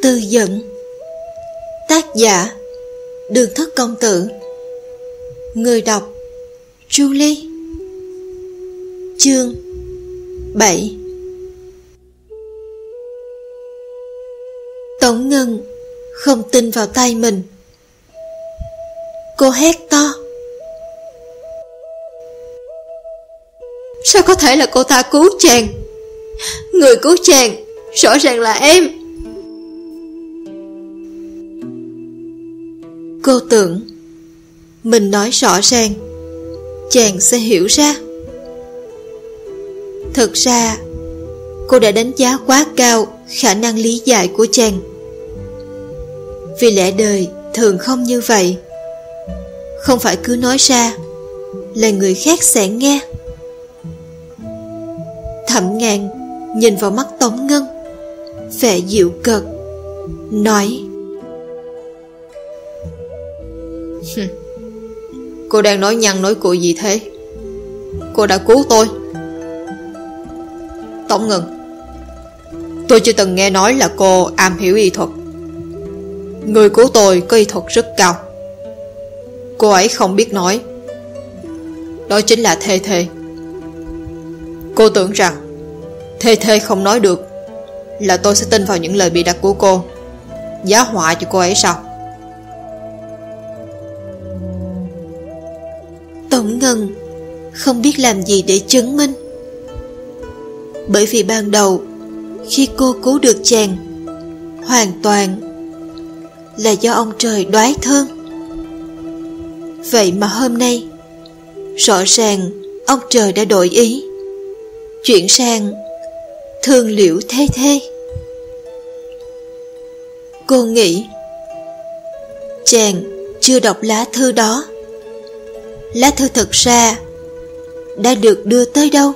Tư dẫn. Tác giả Đường Thất Công Tử. Người đọc Julie. Chương 7. Tống Ngân không tin vào tay mình. Cô hét to: sao có thể là cô ta cứu chàng? Người cứu chàng rõ ràng là em. Cô tưởng mình nói rõ ràng chàng sẽ hiểu ra. Thực ra cô đã đánh giá quá cao khả năng lý giải của chàng. Vì lẽ đời thường không như vậy. Không phải cứ nói ra là người khác sẽ nghe. Thẩm Ngạn nhìn vào mắt Tống Ngân, vẻ dịu cợt, nói: cô đang nói nhăng nói cuội gì thế? Cô đã cứu tôi. Tống Ngân, tôi chưa từng nghe nói là cô am hiểu y thuật. Người cứu tôi có y thuật rất cao. Cô ấy không biết nói. Đó chính là Thê Thê. Cô tưởng rằng Thê Thê không nói được là tôi sẽ tin vào những lời bịa đặt của cô, giá họa cho cô ấy sao? Tống Ngân không biết làm gì để chứng minh. Bởi vì ban đầu khi cô cứu được chàng, hoàn toàn là do ông trời đoái thương. Vậy mà hôm nay rõ ràng ông trời đã đổi ý, chuyển sang thương Liễu Thê Thê. Cô nghĩ chàng chưa đọc lá thư đó. Lá thư thực ra đã được đưa tới đâu?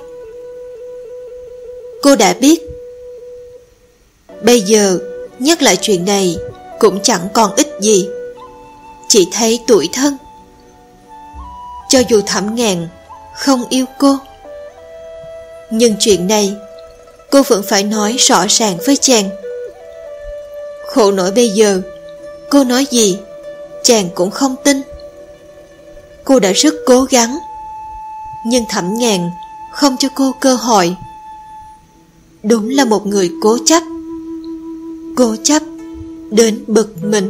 Cô đã biết. Bây giờ nhắc lại chuyện này cũng chẳng còn ích gì, chỉ thấy tủi thân. Cho dù Thẩm Ngạn không yêu cô, nhưng chuyện này cô vẫn phải nói rõ ràng với chàng. Khổ nỗi bây giờ cô nói gì chàng cũng không tin. Cô đã rất cố gắng, nhưng Thẩm Ngạn không cho cô cơ hội. Đúng là một người cố chấp. Cố chấp đến bực mình.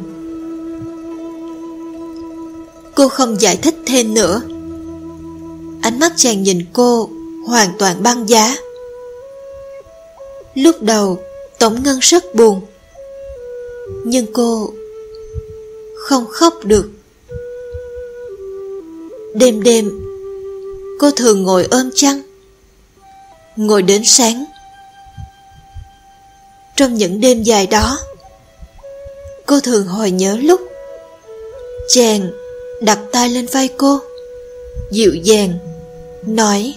Cô không giải thích thêm nữa. Ánh mắt chàng nhìn cô hoàn toàn băng giá. Lúc đầu Tống Ngân rất buồn, nhưng cô không khóc được. Đêm đêm cô thường ngồi ôm chăn, ngồi đến sáng. Trong những đêm dài đó, cô thường hồi nhớ lúc chàng đặt tay lên vai cô, dịu dàng nói: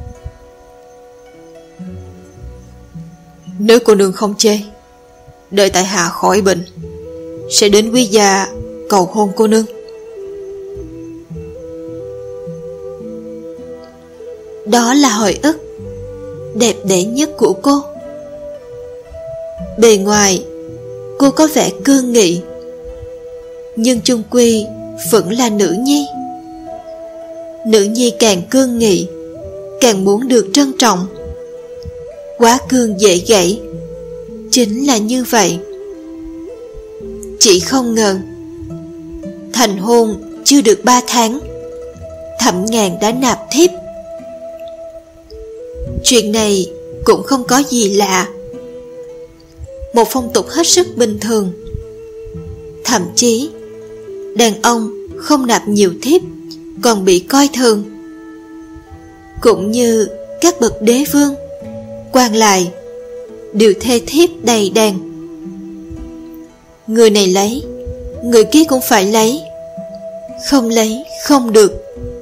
nếu cô nương không chê, đợi tại hạ khỏi bệnh, sẽ đến quý gia cầu hôn cô nương. Đó là hồi ức đẹp đẽ nhất của cô. Bề ngoài cô có vẻ cương nghị, nhưng chung quy vẫn là nữ nhi. Nữ nhi càng cương nghị, càng muốn được trân trọng. Quá cương dễ gãy, chính là như vậy. Chỉ không ngờ thành hôn chưa được 3 tháng, Thẩm Ngạn đã nạp thiếp. Chuyện này cũng không có gì lạ, một phong tục hết sức bình thường. Thậm chí đàn ông không nạp nhiều thiếp còn bị coi thường. Cũng như các bậc đế vương, quan lại đều thê thiếp đầy đàn. Người này lấy, người kia cũng phải lấy, không lấy không được.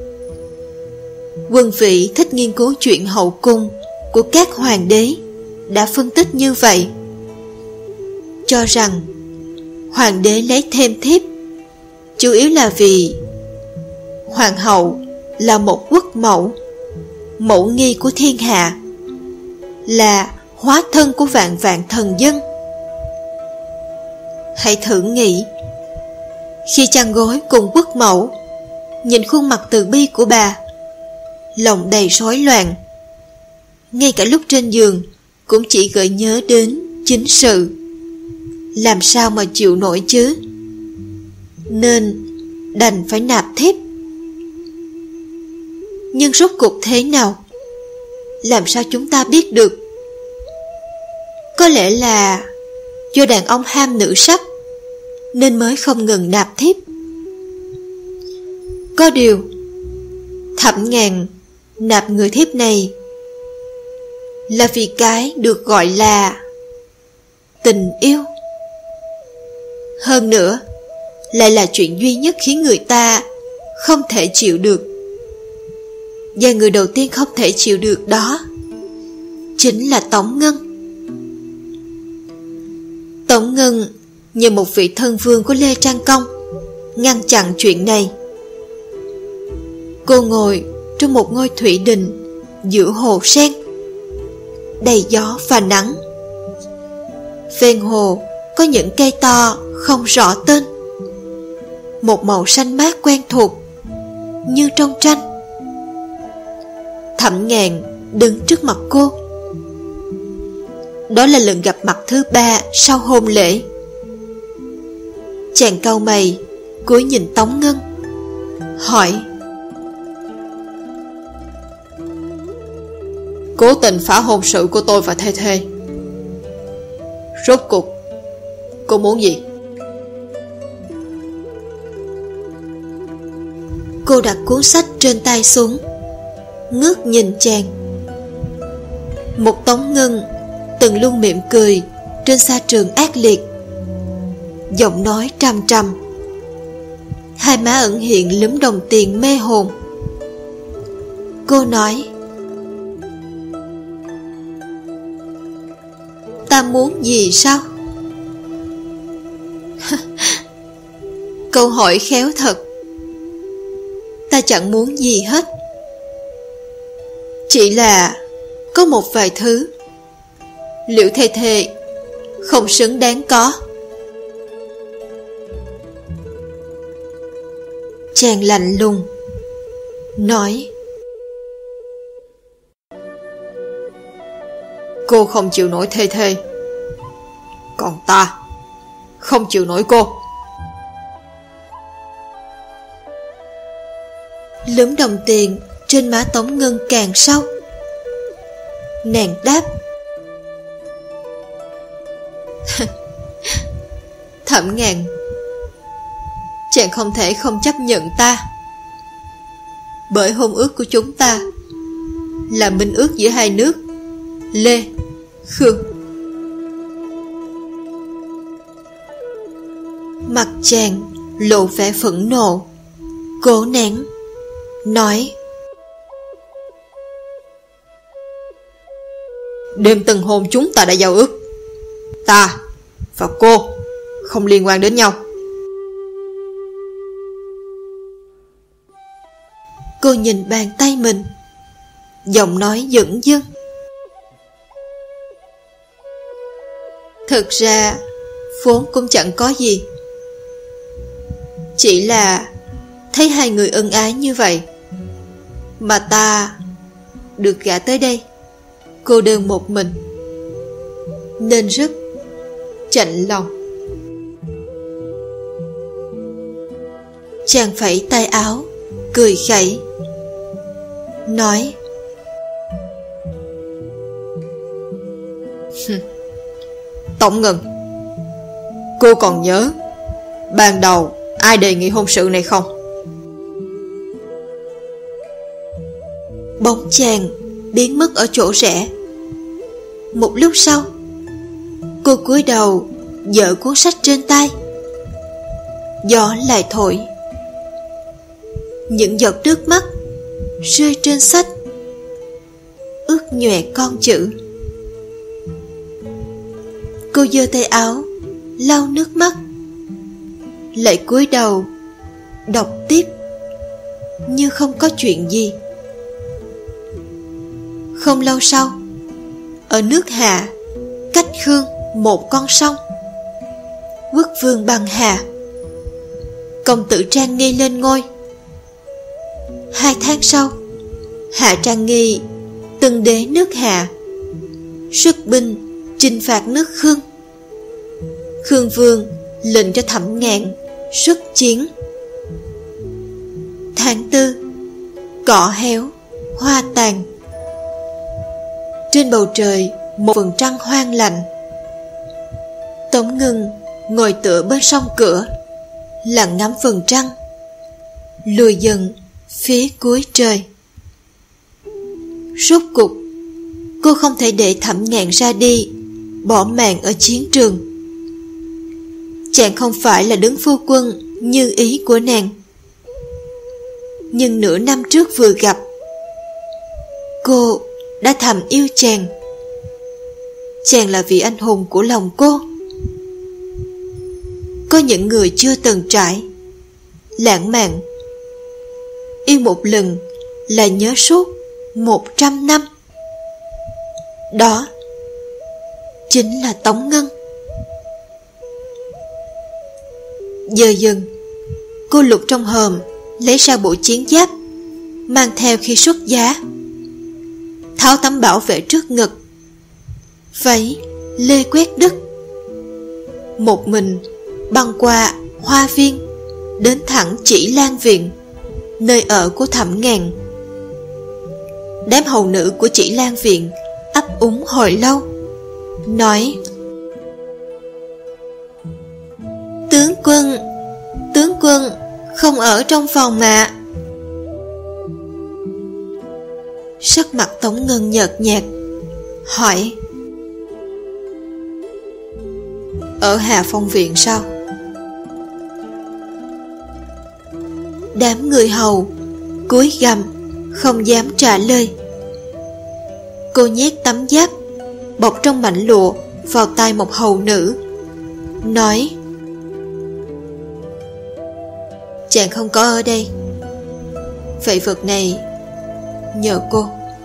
Quân Vị thích nghiên cứu chuyện hậu cung của các hoàng đế đã phân tích như vậy, cho rằng hoàng đế lấy thêm thiếp chủ yếu là vì hoàng hậu là một quốc mẫu, mẫu nghi của thiên hạ, là hóa thân của vạn vạn thần dân. Hãy thử nghĩ, khi chăn gối cùng quốc mẫu, nhìn khuôn mặt từ bi của bà, lòng đầy rối loạn. Ngay cả lúc trên giường cũng chỉ gợi nhớ đến chính sự. Làm sao mà chịu nổi chứ? Nên đành phải nạp thiếp. Nhưng rốt cuộc thế nào? Làm sao chúng ta biết được? Có lẽ là do đàn ông ham nữ sắc nên mới không ngừng nạp thiếp. Có điều Thẩm Ngàn nạp người thiếp này là vì cái được gọi là tình yêu. Hơn nữa, lại là chuyện duy nhất khiến người ta không thể chịu được. Và người đầu tiên không thể chịu được đó chính là Tống Ngân. Tống Ngân như một vị thân vương của Lê Trang Công, ngăn chặn chuyện này. Cô ngồi trong một ngôi thủy đình giữa hồ sen, đầy gió và nắng. Ven hồ có những cây to không rõ tên, một màu xanh mát quen thuộc như trong tranh. Thẩm Ngàn đứng trước mặt cô. Đó là lần gặp mặt thứ 3 sau hôn lễ. Chàng cau mày, cúi nhìn Tống Ngân, hỏi: Cố tình phá hôn sự của tôi và Thê Thê, rốt cuộc cô muốn gì? Cô đặt cuốn sách trên tay xuống, ngước nhìn chàng. Một Tống Ngân từng luôn mỉm cười trên sa trường ác liệt, giọng nói trầm trầm, hai má ẩn hiện lúm đồng tiền mê hồn. Cô nói: Ta muốn gì sao? Câu hỏi khéo thật. Ta chẳng muốn gì hết. Chỉ là có một vài thứ Liễu Thê Thê không xứng đáng có. Chàng lạnh lùng nói: Cô không chịu nổi Thê Thê, còn ta không chịu nổi cô. Lúm đồng tiền trên má Tống Ngân càng sâu. Nàng đáp: Thẩm Ngàn, chàng không thể không chấp nhận ta, bởi hôn ước của chúng ta là minh ước giữa hai nước Lê, Khương. Mặt chàng lộ vẻ phẫn nộ, cố nén, nói: Đêm tân hôn chúng ta đã giao ước, ta và cô không liên quan đến nhau. Cô nhìn bàn tay mình, giọng nói dửng dưng. Thực ra vốn cũng chẳng có gì, chỉ là thấy hai người ân ái như vậy mà ta được gả tới đây cô đơn một mình, nên rất chạnh lòng. Chàng phẩy tay áo, cười khẩy, nói: Tống Ngân, cô còn nhớ ban đầu ai đề nghị hôn sự này không? Bóng chàng biến mất ở chỗ rẽ. Một lúc sau, cô cúi đầu dở cuốn sách trên tay. Gió lại thổi, những giọt nước mắt rơi trên sách, ướt nhòe con chữ. Cô giơ tay áo lau nước mắt, lại cúi đầu đọc tiếp như không có chuyện gì. Không lâu sau, ở nước Hạ, cách Khương một con sông, quốc vương băng hà. Công tử Trang Nghi lên ngôi. 2 tháng sau, Hạ Trang Nghi, tân đế nước Hạ, xuất binh chinh phạt nước Khương. Khương vương lệnh cho Thẩm Ngạn xuất chiến. Tháng 4, cỏ héo, hoa tàn. Trên bầu trời một vầng trăng hoang lạnh. Tống Ngân ngồi tựa bên song cửa, lặng ngắm vầng trăng lùi dần phía cuối trời. Rốt cục, cô không thể để Thẩm Ngạn ra đi, bỏ mạng ở chiến trường. Chàng không phải là đứng phu quân như ý của nàng, nhưng nửa năm trước vừa gặp, cô đã thầm yêu chàng. Chàng là vị anh hùng của lòng cô. Có những người chưa từng trải, lãng mạn, yêu một lần là nhớ suốt 100 năm. Đó chính là Tống Ngân. Giờ dần, cô lục trong hòm lấy ra bộ chiến giáp mang theo khi xuất giá, tháo tấm bảo vệ trước ngực, váy lê quét đất, một mình băng qua hoa viên đến thẳng Chỉ Lan viện, nơi ở của Thẩm Ngạn. Đám hầu nữ của Chỉ Lan viện ấp úng hồi lâu, nói: Tướng quân không ở trong phòng mà. Sắc mặt Tống Ngân nhợt nhạt, hỏi: Ở Hà Phong viện sao? Đám người hầu cúi gằm không dám trả lời. Cô nhét tấm giáp bọc trong mảnh lụa vào tay một hầu nữ, nói: Chàng không có ở đây, vậy vật này nhờ cô.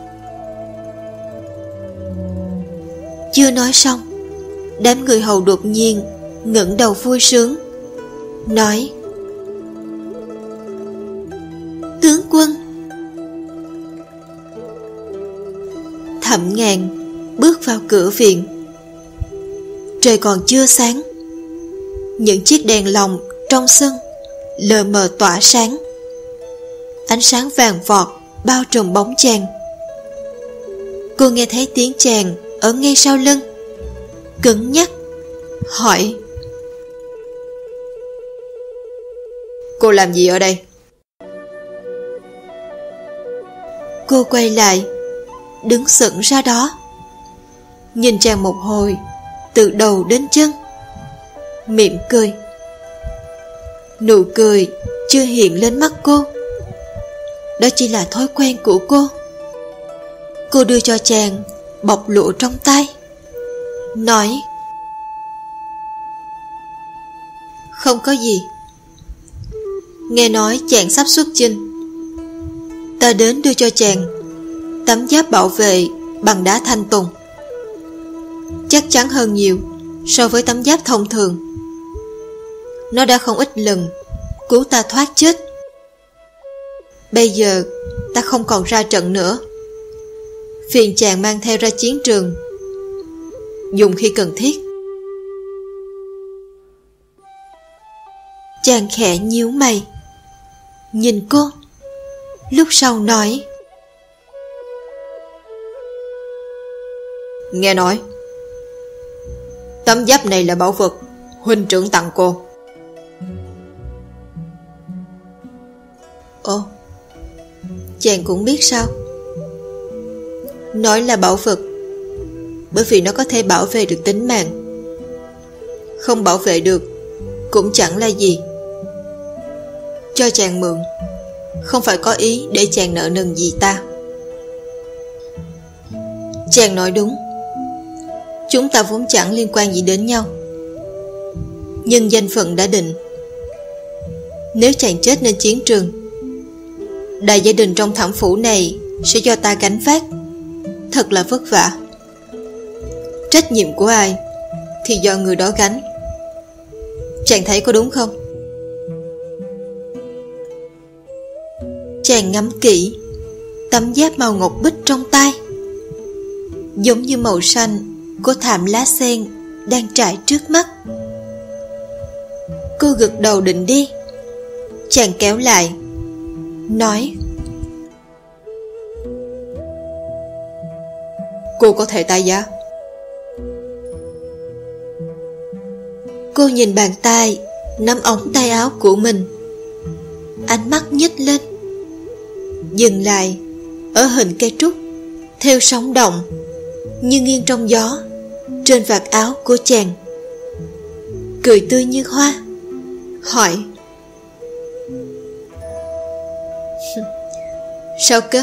Chưa nói xong, đám người hầu đột nhiên ngẩng đầu vui sướng, nói: Tướng quân. Thẩm Ngạn bước vào cửa viện. Trời còn chưa sáng, những chiếc đèn lồng trong sân lờ mờ tỏa sáng, ánh sáng vàng vọt bao trùm bóng chàng. Cô nghe thấy tiếng chàng ở ngay sau lưng, cứng nhắc hỏi: Cô làm gì ở đây? Cô quay lại, đứng sững ra đó, nhìn chàng một hồi từ đầu đến chân, mỉm cười. Nụ cười chưa hiện lên mắt cô, đó chỉ là thói quen của cô. Cô đưa cho chàng bọc lụa trong tay, nói: Không có gì. Nghe nói chàng sắp xuất chinh, ta đến đưa cho chàng tấm giáp bảo vệ bằng đá thanh tùng, chắc chắn hơn nhiều so với tấm giáp thông thường. Nó đã không ít lần cứu ta thoát chết. Bây giờ ta không còn ra trận nữa, phiền chàng mang theo ra chiến trường, dùng khi cần thiết. Chàng khẽ nhíu mày, nhìn cô, lúc sau nói: Nghe nói tấm giáp này là bảo vật huynh trưởng tặng cô. Ồ, chàng cũng biết sao? Nói là bảo vật bởi vì nó có thể bảo vệ được tính mạng, không bảo vệ được cũng chẳng là gì. Cho chàng mượn không phải có ý để chàng nợ nần gì ta. Chàng nói đúng, chúng ta vốn chẳng liên quan gì đến nhau, nhưng danh phận đã định. Nếu chàng chết trên chiến trường, đại gia đình trong thẩm phủ này sẽ do ta gánh vác, thật là vất vả. Trách nhiệm của ai thì do người đó gánh. Chàng thấy có đúng không? Chàng ngắm kỹ tấm giáp màu ngọc bích trong tay, giống như màu xanh của thảm lá sen đang trải trước mắt. Cô gật đầu định đi. Chàng kéo lại, nói: Cô có thể tay giá. Cô nhìn bàn tay nắm ống tay áo của mình, ánh mắt nhích lên, dừng lại ở hình cây trúc theo sóng động như nghiêng trong gió trên vạt áo của chàng. Cười tươi như hoa, hỏi: Sao cơ?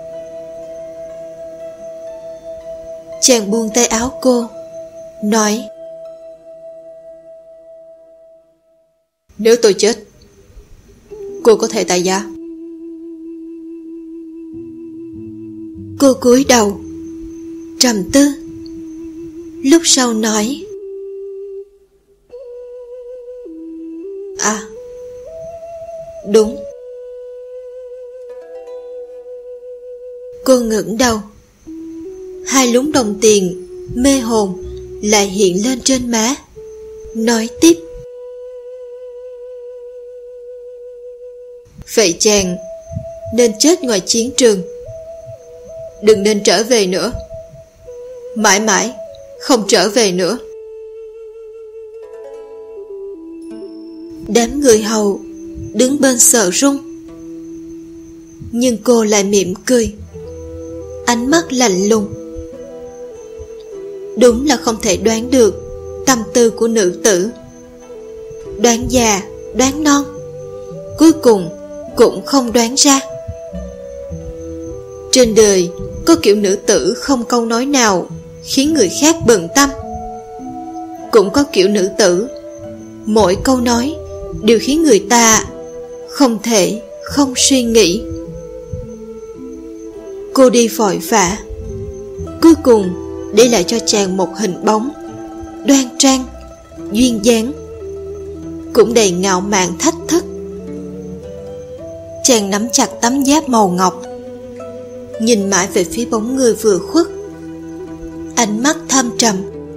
Chàng buông tay áo cô, nói: Nếu tôi chết, cô có thể tài giá. Cô cúi đầu trầm tư, lúc sau nói: À, đúng. Cô ngẩng đầu, hai lúm đồng tiền mê hồn lại hiện lên trên má, nói tiếp: Vậy chàng nên chết ngoài chiến trường, đừng nên trở về nữa, mãi mãi không trở về nữa. Đám người hầu đứng bên sợ run, nhưng cô lại mỉm cười, ánh mắt lạnh lùng. Đúng là không thể đoán được tâm tư của nữ tử. Đoán già, đoán non, cuối cùng cũng không đoán ra. Trên đời có kiểu nữ tử không câu nói nào khiến người khác bận tâm, cũng có kiểu nữ tử mỗi câu nói đều khiến người ta không thể không suy nghĩ. Cô đi vội vã, cuối cùng để lại cho chàng một hình bóng đoan trang, duyên dáng, cũng đầy ngạo mạn thách thức. Chàng nắm chặt tấm giáp màu ngọc, nhìn mãi về phía bóng người vừa khuất, ánh mắt thâm trầm.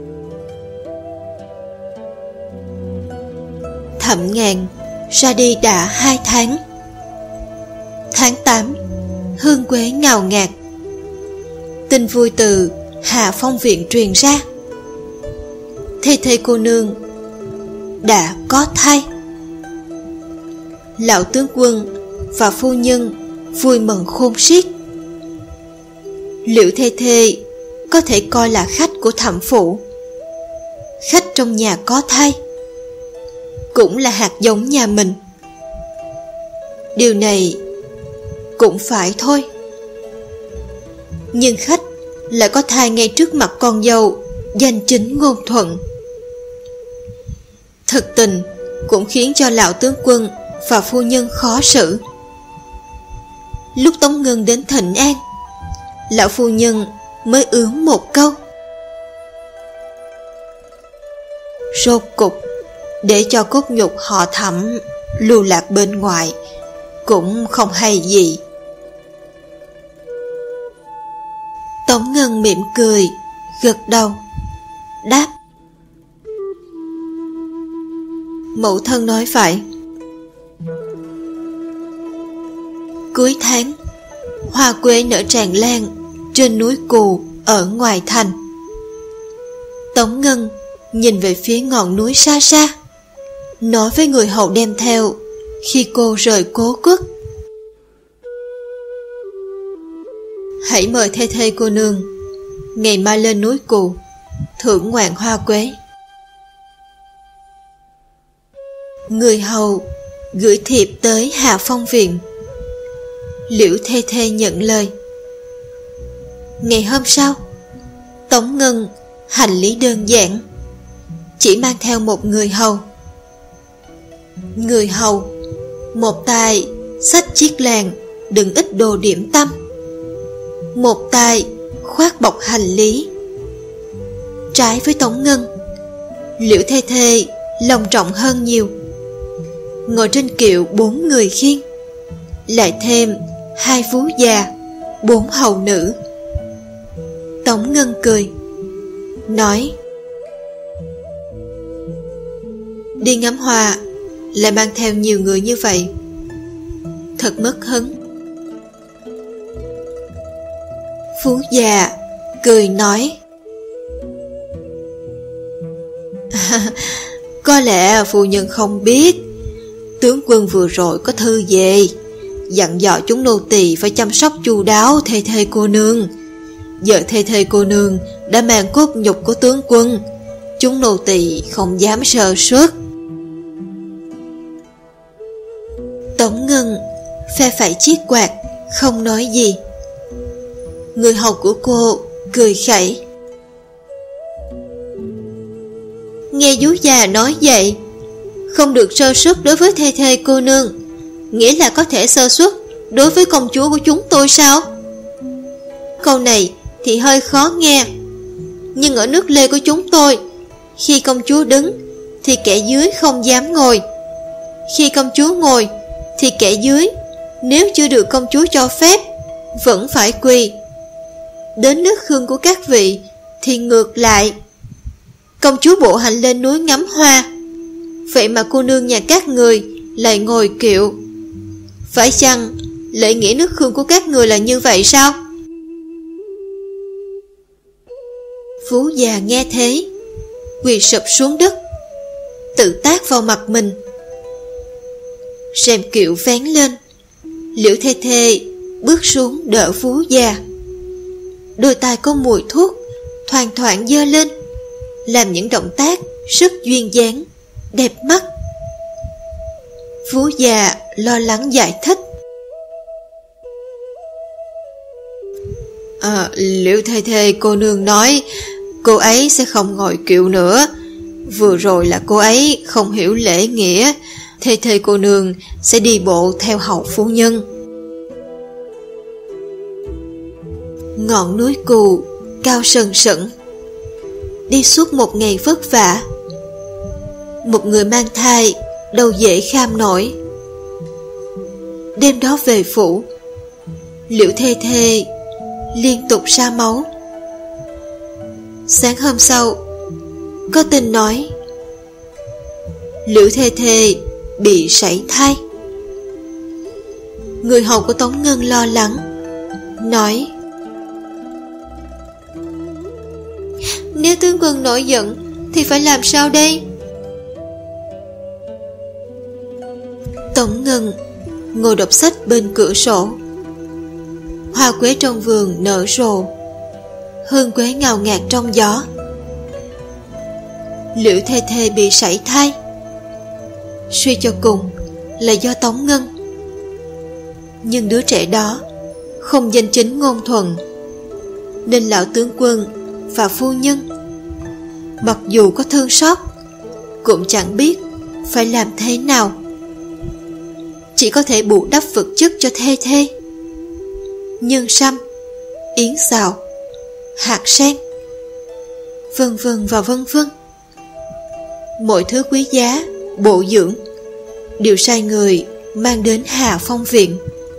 Thẩm Ngàn ra đi đã 2 tháng. Tháng 8, hương quế ngào ngạt. Tin vui từ Hạ Phong viện truyền ra, Thê Thê cô nương đã có thai. Lão tướng quân và phu nhân vui mừng khôn xiết. Liễu Thê Thê có thể coi là khách của thẩm phủ. Khách trong nhà có thai cũng là hạt giống nhà mình. Điều này cũng phải thôi. Nhưng khách lại có thai ngay trước mặt con dâu danh chính ngôn thuận. Thực tình cũng khiến cho lão tướng quân và phu nhân khó xử. Lúc Tống Ngân đến thỉnh an, lão phu nhân mới ướm một câu: Rốt cục để cho cốt nhục họ Thẩm lưu lạc bên ngoài cũng không hay gì. Tống Ngân mỉm cười, gật đầu, đáp: Mẫu thân nói phải. Cuối tháng, hoa quế nở tràn lan trên núi Cù ở ngoài thành. Tống Ngân nhìn về phía ngọn núi xa xa, nói với người hầu đem theo khi cô rời Cố Quốc: Hãy mời Thê Thê cô nương ngày mai lên núi Cù thưởng ngoạn hoa quế. Người hầu gửi thiệp tới Hạ Phong viện. Liễu Thê Thê nhận lời. Ngày hôm sau, Tống Ngân hành lý đơn giản, chỉ mang theo một người hầu. Người hầu một tay xách chiếc làng đựng ít đồ điểm tâm, một tay khoác bọc hành lý. Trái với Tống Ngân, Liễu Thê Thê long trọng hơn nhiều. Ngồi trên kiệu 4 người khiêng, lại thêm 2 phú già, 4 hầu nữ. Tống Ngân cười, nói: đi ngắm hoa lại mang theo nhiều người như vậy, thật mất hứng. Phú già cười nói: có lẽ phu nhân không biết, tướng quân vừa rồi có thư về, dặn dò chúng nô tỳ phải chăm sóc chu đáo thê thê cô nương. Giờ thê thê cô nương đã mang cốt nhục của tướng quân, chúng nô tỳ không dám sơ suất. Tống Ngân phe phẩy chiếc quạt, không nói gì. Người hầu của cô cười khẩy: nghe vú già nói vậy, không được sơ suất đối với thê thê cô nương, nghĩa là có thể sơ suất đối với công chúa của chúng tôi sao? Câu này thì hơi khó nghe, nhưng ở nước Lê của chúng tôi, khi công chúa đứng thì kẻ dưới không dám ngồi, khi công chúa ngồi thì kẻ dưới nếu chưa được công chúa cho phép vẫn phải quỳ. Đến nước Khương của các vị thì ngược lại, công chúa bộ hành lên núi ngắm hoa, vậy mà cô nương nhà các người lại ngồi kiệu. Phải chăng lễ nghĩa nước Khương của các người là như vậy sao? Phú già nghe thế, quỳ sụp xuống đất, tự tát vào mặt mình. Rèm kiệu vén lên, Liễu Thê Thê bước xuống đỡ Phú già. Đôi tai có mùi thuốc thoang thoảng giơ lên, làm những động tác rất duyên dáng, đẹp mắt. Phú già lo lắng giải thích: Liễu Thê Thê cô nương nói cô ấy sẽ không ngồi kiệu nữa. Vừa rồi là cô ấy không hiểu lễ nghĩa, Thê Thê cô nương sẽ đi bộ theo hầu phu nhân. Ngọn núi Cù cao sần sẩn, đi suốt một ngày vất vả. Một người mang thai đâu dễ kham nổi. Đêm đó về phủ, Liễu Thê Thê liên tục ra máu. Sáng hôm sau, có tin nói Liễu Thê Thê bị sảy thai. Người hầu của Tống Ngân lo lắng, nói: nếu tướng quân nổi giận thì phải làm sao đây? Tống Ngân ngồi đọc sách bên cửa sổ. Hoa quế trong vườn nở rộ, hương quế ngào ngạt trong gió. Liễu Thê Thê bị sảy thai, suy cho cùng là do Tống Ngân. Nhưng đứa trẻ đó không danh chính ngôn thuận, nên lão tướng quân và phu nhân mặc dù có thương xót cũng chẳng biết phải làm thế nào, chỉ có thể bù đắp vật chất cho Thê Thê. Nhân sâm, yến xào, hạt sen, vân vân và vân vân. Mọi thứ quý giá, bổ dưỡng đều sai người mang đến Hà Phong viện.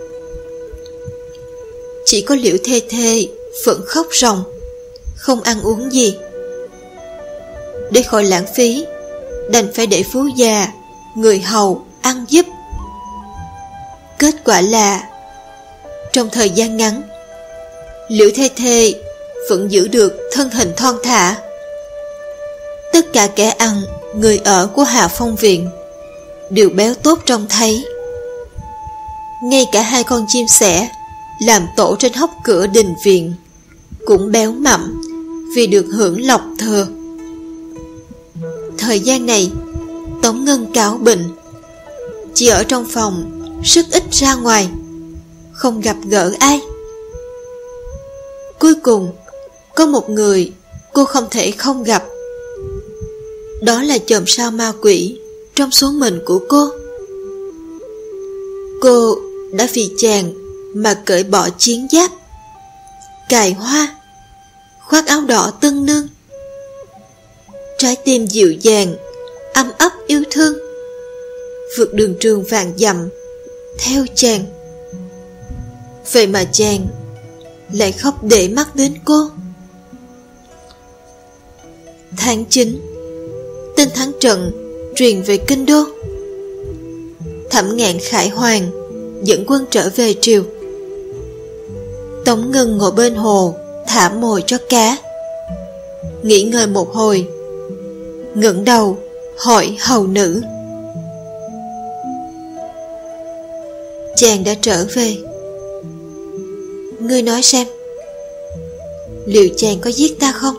Chỉ có Liễu Thê Thê vẫn khóc ròng, không ăn uống gì. Để khỏi lãng phí, đành phải để Phú già, người hầu ăn giúp. Kết quả là trong thời gian ngắn, Liễu Thê Thê vẫn giữ được thân hình thon thả. Tất cả kẻ ăn, người ở của Hà Phong viện đều béo tốt trông thấy. Ngay cả 2 con chim sẻ làm tổ trên hốc cửa đình viện cũng béo mặm vì được hưởng lộc thừa. Thời gian này, Tống Ngân cáo bệnh, chỉ ở trong phòng, rất ít ra ngoài, không gặp gỡ ai. Cuối cùng, có một người cô không thể không gặp. Đó là chòm sao ma quỷ trong số mệnh của cô. Cô đã vì chàng mà cởi bỏ chiến giáp, cài hoa, khoác áo đỏ tân nương. Trái tim dịu dàng ấm ấp yêu thương, vượt đường trường vạn dặm theo chàng. Vậy mà chàng lại khóc để mắt đến cô. Tháng 9, tin thắng trận truyền về kinh đô. Thẩm Ngạn khải hoàn dẫn quân trở về triều. Tống Ngân ngồi bên hồ thả mồi cho cá. Nghỉ ngơi một hồi, ngẩng đầu hỏi hầu nữ: chàng đã trở về, ngươi nói xem, liệu chàng có giết ta không?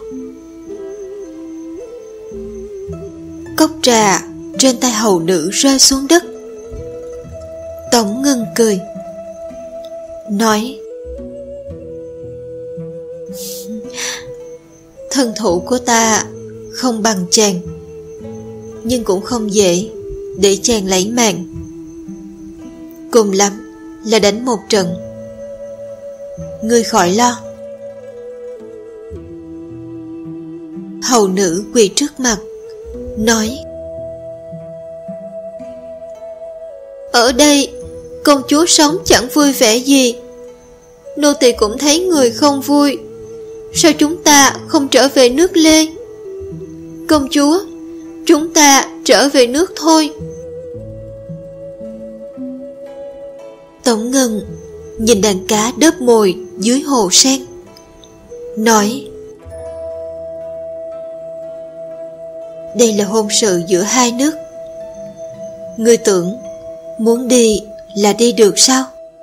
Cốc trà trên tay hầu nữ rơi xuống đất. Tống Ngân cười, nói: thân thủ của ta không bằng chàng, nhưng cũng không dễ để chàng lấy mạng. Cùng lắm là đánh một trận, ngươi khỏi lo. Hầu nữ quỳ trước mặt, nói: ở đây công chúa sống chẳng vui vẻ gì, nô tỳ cũng thấy người không vui. Sao chúng ta không trở về nước Lê? Công chúa, chúng ta trở về nước thôi. Tống Ngân nhìn đàn cá đớp mồi dưới hồ sen, nói: đây là hôn sự giữa hai nước, ngươi tưởng muốn đi là đi được sao?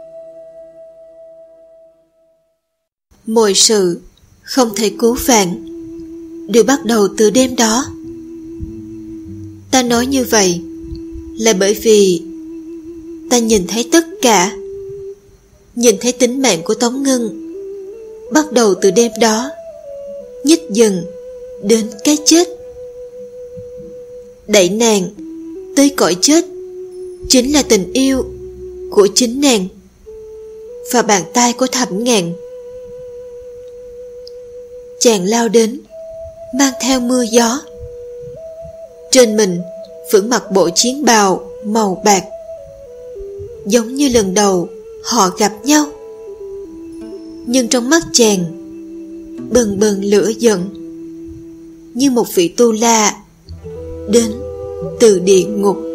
Mọi sự không thể cứu vãn đều bắt đầu từ đêm đó. Ta nói như vậy là bởi vì ta nhìn thấy tất cả, nhìn thấy tính mạng của Tống Ngân bắt đầu từ đêm đó, nhích dần đến cái chết. Đẩy nàng tới cõi chết chính là tình yêu của chính nàng và bàn tay của Thẩm Ngạn. Chàng lao đến, mang theo mưa gió. Trên mình vẫn mặc bộ chiến bào màu bạc, giống như lần đầu họ gặp nhau. Nhưng trong mắt chàng bần bần lửa giận, như một vị tu la đến từ địa ngục.